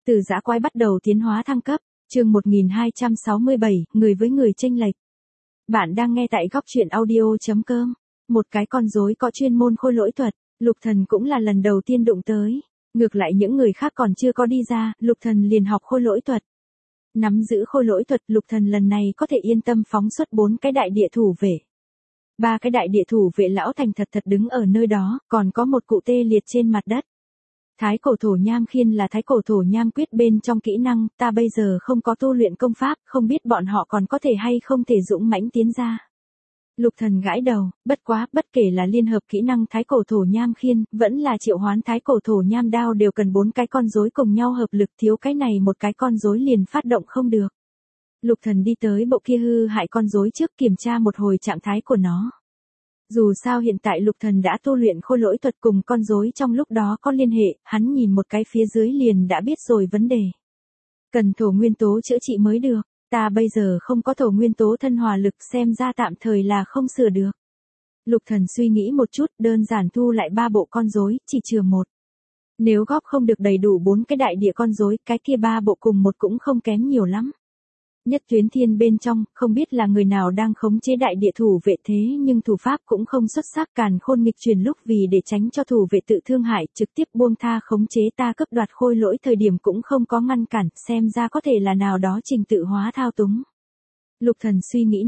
Từ dã quái bắt đầu tiến hóa thăng cấp, chương 1267, người với người chênh lệch. Bạn đang nghe tại góc truyện audio.com. Một cái con rối có chuyên môn khôi lỗi thuật, Lục Thần cũng là lần đầu tiên đụng tới. Ngược lại những người khác còn chưa có đi ra, Lục Thần liền học khôi lỗi thuật. Nắm giữ khôi lỗi thuật, Lục Thần lần này có thể yên tâm phóng xuất 4 cái đại địa thủ vệ. 3 cái đại địa thủ vệ lão thành thật thật đứng ở nơi đó, còn có một cụ tê liệt trên mặt đất. Thái cổ thổ nham khiên là thái cổ thổ nham quyết bên trong kỹ năng, ta bây giờ không có tu luyện công pháp, không biết bọn họ còn có thể hay không thể dũng mãnh tiến ra. Lục Thần gãi đầu, bất quá, bất kể là liên hợp kỹ năng thái cổ thổ nham khiên, vẫn là triệu hoán thái cổ thổ nham đao đều cần 4 cái con rối cùng nhau hợp lực, thiếu cái này một cái con rối liền phát động không được. Lục Thần đi tới bộ kia hư hại con rối trước kiểm tra một hồi trạng thái của nó. Dù sao hiện tại Lục Thần đã tu luyện khôi lỗi thuật cùng con rối trong lúc đó có liên hệ, hắn nhìn một cái phía dưới liền đã biết rồi vấn đề. Cần thổ nguyên tố chữa trị mới được, ta bây giờ không có thổ nguyên tố thân hòa lực xem ra tạm thời là không sửa được. Lục Thần suy nghĩ một chút, đơn giản thu lại 3 bộ con rối, chỉ chừa một. Nếu góp không được đầy đủ 4 cái đại địa con rối, cái kia 3 bộ cùng một cũng không kém nhiều lắm. Nhất tuyến thiên bên trong, không biết là người nào đang khống chế đại địa thủ vệ thế nhưng thủ pháp cũng không xuất sắc, càn khôn nghịch truyền lúc vì để tránh cho thủ vệ tự thương hại trực tiếp buông tha khống chế ta cướp đoạt khôi lỗi thời điểm cũng không có ngăn cản, xem ra có thể là nào đó trình tự hóa thao túng. Lục Thần suy nghĩ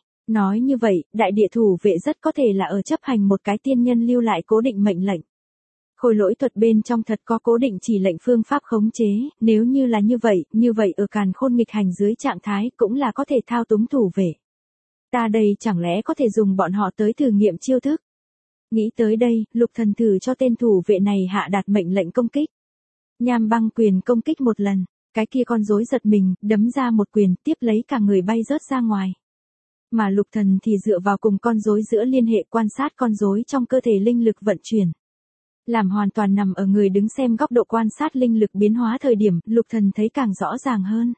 nói như vậy, đại địa thủ vệ rất có thể là ở chấp hành một cái tiên nhân lưu lại cố định mệnh lệnh. Khôi lỗi thuật bên trong thật có cố định chỉ lệnh phương pháp khống chế, nếu như là như vậy ở càn khôn nghịch hành dưới trạng thái cũng là có thể thao túng thủ vệ. Ta đây chẳng lẽ có thể dùng bọn họ tới thử nghiệm chiêu thức. Nghĩ tới đây, Lục Thần thử cho tên thủ vệ này hạ đạt mệnh lệnh công kích. Nham băng quyền công kích một lần, cái kia con rối giật mình, đấm ra một quyền tiếp lấy cả người bay rớt ra ngoài. Mà Lục Thần thì dựa vào cùng con rối giữa liên hệ quan sát con rối trong cơ thể linh lực vận chuyển. Làm hoàn toàn nằm ở người đứng xem góc độ quan sát linh lực biến hóa thời điểm, Lục Thần thấy càng rõ ràng hơn.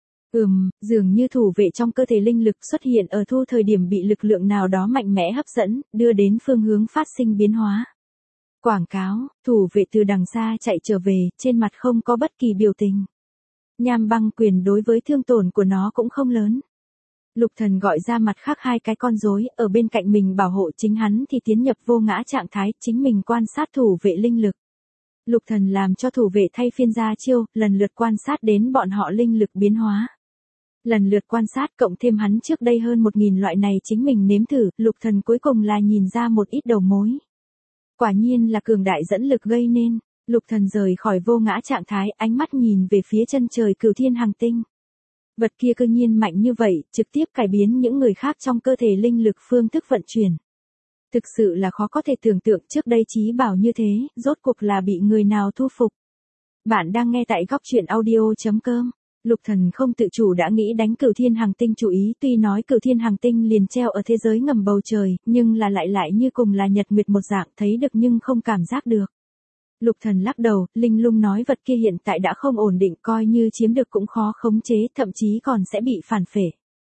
Dường như thủ vệ trong cơ thể linh lực xuất hiện ở thu thời điểm bị lực lượng nào đó mạnh mẽ hấp dẫn, đưa đến phương hướng phát sinh biến hóa. Quảng cáo, thủ vệ từ đằng xa chạy trở về, trên mặt không có bất kỳ biểu tình. Nham băng quyền đối với thương tổn của nó cũng không lớn. Lục Thần gọi ra mặt khác 2 cái con rối ở bên cạnh mình bảo hộ chính hắn thì tiến nhập vô ngã trạng thái, chính mình quan sát thủ vệ linh lực. Lục Thần làm cho thủ vệ thay phiên ra chiêu, lần lượt quan sát đến bọn họ linh lực biến hóa. Lần lượt quan sát cộng thêm hắn trước đây hơn 1000 loại này chính mình nếm thử, Lục Thần cuối cùng là nhìn ra một ít đầu mối. Quả nhiên là cường đại dẫn lực gây nên. Lục Thần rời khỏi vô ngã trạng thái, ánh mắt nhìn về phía chân trời Cửu Thiên Hành Tinh. Vật kia cơ nhiên mạnh như vậy, trực tiếp cải biến những người khác trong cơ thể linh lực phương thức vận chuyển. Thực sự là khó có thể tưởng tượng trước đây chí bảo như thế, rốt cuộc là bị người nào thu phục. Bạn đang nghe tại góc truyện audio.com. Lục Thần không tự chủ đã nghĩ đánh Cửu Thiên Hành Tinh chú ý, tuy nói Cửu Thiên Hành Tinh liền treo ở thế giới ngầm bầu trời, nhưng là lại như cùng là nhật nguyệt một dạng, thấy được nhưng không cảm giác được. Lục Thần lắc đầu, linh lung nói vật kia hiện tại đã không ổn định, coi như chiếm được cũng khó khống chế, thậm chí còn sẽ bị phản phệ.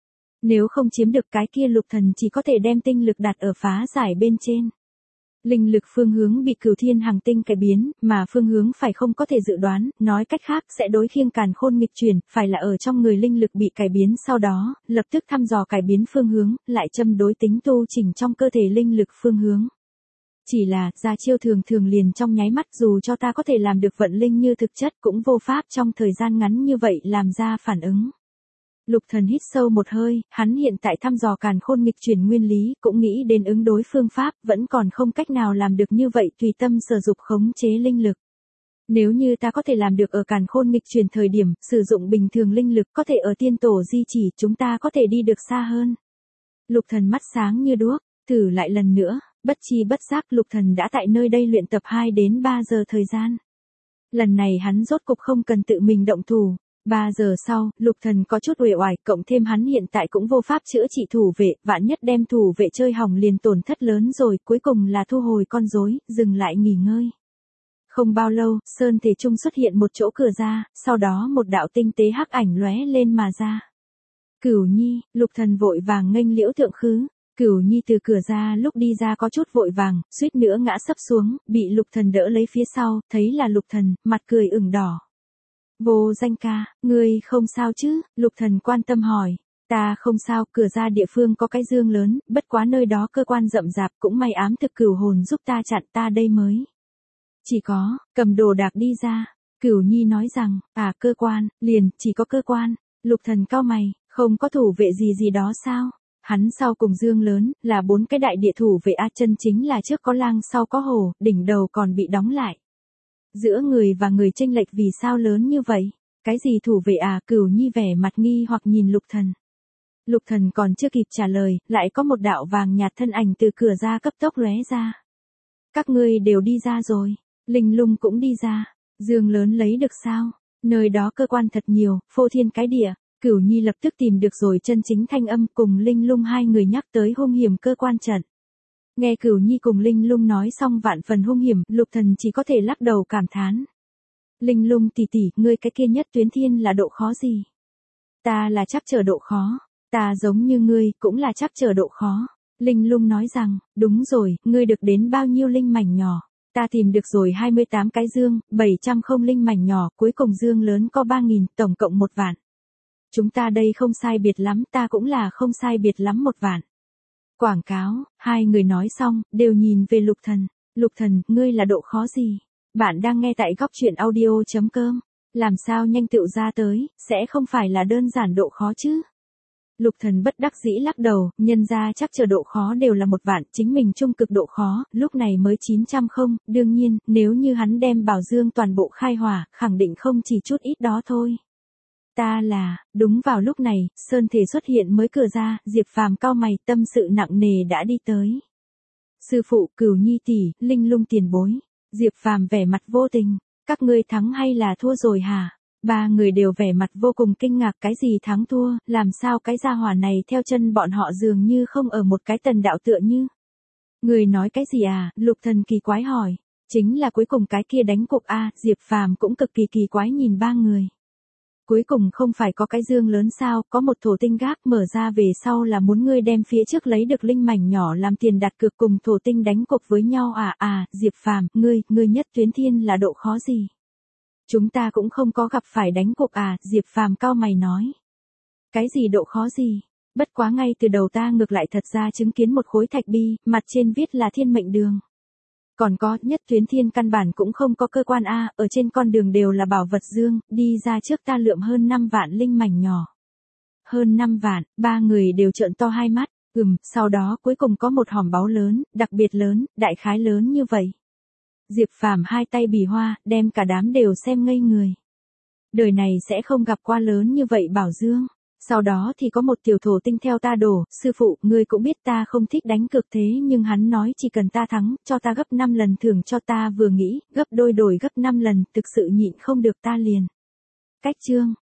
Nếu không chiếm được cái kia Lục Thần chỉ có thể đem tinh lực đặt ở phá giải bên trên. Linh lực phương hướng bị Cửu Thiên Hành Tinh cải biến, mà phương hướng phải không có thể dự đoán, nói cách khác sẽ đối khiêng càn khôn nghịch chuyển, phải là ở trong người linh lực bị cải biến sau đó, lập tức thăm dò cải biến phương hướng, lại châm đối tính tu chỉnh trong cơ thể linh lực phương hướng. Chỉ là, ra chiêu thường liền trong nháy mắt, dù cho ta có thể làm được vận linh như thực chất cũng vô pháp trong thời gian ngắn như vậy làm ra phản ứng. Lục Thần hít sâu một hơi, hắn hiện tại thăm dò càn khôn nghịch chuyển nguyên lý, cũng nghĩ đến ứng đối phương pháp, vẫn còn không cách nào làm được như vậy tùy tâm sở dục khống chế linh lực. Nếu như ta có thể làm được ở càn khôn nghịch chuyển thời điểm, sử dụng bình thường linh lực có thể ở tiên tổ di chỉ, chúng ta có thể đi được xa hơn. Lục Thần mắt sáng như đuốc, thử lại lần nữa. Bất chi bất giác Lục Thần đã tại nơi đây luyện tập 2 đến 3 giờ thời gian. Lần này hắn rốt cục không cần tự mình động thủ. 3 giờ sau, Lục Thần có chút uể oải, cộng thêm hắn hiện tại cũng vô pháp chữa trị thủ vệ, vạn nhất đem thủ vệ chơi hỏng liền tổn thất lớn rồi, cuối cùng là thu hồi con rối, dừng lại nghỉ ngơi. Không bao lâu, sơn thể trung xuất hiện một chỗ cửa ra, sau đó một đạo tinh tế hắc ảnh lóe lên mà ra. Cửu Nhi, Lục Thần vội vàng nghênh liễu thượng khứ. Cửu Nhi từ cửa ra lúc đi ra có chút vội vàng, suýt nữa ngã sấp xuống, bị Lục Thần đỡ lấy phía sau, thấy là Lục Thần, mặt cười ửng đỏ. Vô Danh ca, ngươi không sao chứ? Lục Thần quan tâm hỏi. Ta không sao, cửa ra địa phương có cái dương lớn, bất quá nơi đó cơ quan rậm rạp, cũng may ám thực cửu hồn giúp ta chặn, ta đây mới. Chỉ có, cầm đồ đạc đi ra. Cửu Nhi nói rằng, cơ quan, liền, chỉ có cơ quan. Lục Thần cau mày, không có thủ vệ gì đó sao? Hắn sau cùng dương lớn, là 4 cái đại địa thủ vệ chân chính là trước có lang sau có hổ, đỉnh đầu còn bị đóng lại. Giữa người và người chênh lệch vì sao lớn như vậy? Cái gì thủ vệ Cửu Nhi vẻ mặt nghi hoặc nhìn Lục Thần. Lục Thần còn chưa kịp trả lời, lại có một đạo vàng nhạt thân ảnh từ cửa ra cấp tốc lóe ra. Các ngươi đều đi ra rồi, Linh Lung cũng đi ra, dương lớn lấy được sao? Nơi đó cơ quan thật nhiều, phô thiên cái địa. Cửu Nhi lập tức tìm được rồi chân chính thanh âm, cùng Linh Lung hai người nhắc tới hung hiểm cơ quan trận. Nghe Cửu Nhi cùng Linh Lung nói xong vạn phần hung hiểm, Lục Thần chỉ có thể lắc đầu cảm thán. Linh Lung tỷ tỷ, ngươi cái kia nhất tuyến thiên là độ khó gì? Ta là chắc trở độ khó, ta giống như ngươi, cũng là chắc trở độ khó. Linh Lung nói rằng, đúng rồi, ngươi được đến bao nhiêu linh mảnh nhỏ? Ta tìm được rồi 28 cái dương, 700 không linh mảnh nhỏ, cuối cùng dương lớn có 3.000, tổng cộng 1 vạn. Chúng ta đây không sai biệt lắm, ta cũng là không sai biệt lắm 1 vạn. Quảng cáo, hai người nói xong, đều nhìn về Lục Thần. Lục Thần, ngươi là độ khó gì? Bạn đang nghe tại góc truyện audio.com. Làm sao nhanh tựu ra tới, sẽ không phải là đơn giản độ khó chứ? Lục Thần bất đắc dĩ lắc đầu, nhân ra chắc chờ độ khó đều là 1 vạn, chính mình trung cực độ khó, lúc này mới 900 không, đương nhiên, nếu như hắn đem bảo dương toàn bộ khai hỏa, khẳng định không chỉ chút ít đó thôi. Ta là, đúng vào lúc này, Sơn Thể xuất hiện mới cửa ra, Diệp Phàm cau mày, tâm sự nặng nề đã đi tới. Sư phụ, Cửu Nhi tỷ, Linh Lung tiền bối. Diệp Phàm vẻ mặt vô tình, các ngươi thắng hay là thua rồi hả? 3 người đều vẻ mặt vô cùng kinh ngạc, cái gì thắng thua, làm sao cái gia hỏa này theo chân bọn họ dường như không ở một cái tần đạo tựa như. Người nói cái gì Lục Thần kỳ quái hỏi. Chính là cuối cùng cái kia đánh cục Diệp Phàm cũng cực kỳ kỳ quái nhìn 3 người. Cuối cùng không phải có cái dương lớn sao, có một thổ tinh gác mở ra về sau là muốn ngươi đem phía trước lấy được linh mảnh nhỏ làm tiền đặt cược cùng thổ tinh đánh cục với nhau Diệp Phàm, ngươi nhất tuyến thiên là độ khó gì? Chúng ta cũng không có gặp phải đánh cục Diệp Phàm cau mày nói. Cái gì độ khó gì? Bất quá ngay từ đầu ta ngược lại thật ra chứng kiến một khối thạch bi, mặt trên viết là thiên mệnh đường. Còn có, nhất tuyến thiên căn bản cũng không có cơ quan ở trên con đường đều là bảo vật dương, đi ra trước ta lượm hơn 5 vạn linh mảnh nhỏ. Hơn 5 vạn, 3 người đều trợn to hai mắt, sau đó cuối cùng có một hòm báu lớn, đặc biệt lớn, đại khái lớn như vậy. Diệp Phàm hai tay bì hoa, đem cả đám đều xem ngây người. Đời này sẽ không gặp qua lớn như vậy bảo dương. Sau đó thì có một tiểu thổ tinh theo ta đổ, sư phụ, ngươi cũng biết ta không thích đánh cược thế nhưng hắn nói chỉ cần ta thắng, cho ta gấp 5 lần thưởng cho ta vừa nghĩ, gấp đôi đổi gấp 5 lần, thực sự nhịn không được ta liền. Cách chương,